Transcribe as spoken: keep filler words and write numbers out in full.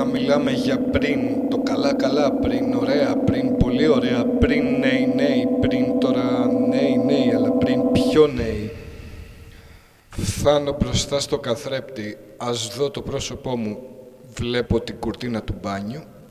να μιλάμε για πριν, το καλά καλά πριν, ωραία πριν, πολύ ωραία πριν, νέοι νέοι πριν, τώρα νέοι νέοι, αλλά πριν πιο νέοι. Φθάνω μπροστά στο καθρέπτη, ας δω το πρόσωπό μου, βλέπω την κουρτίνα του μπάνιου.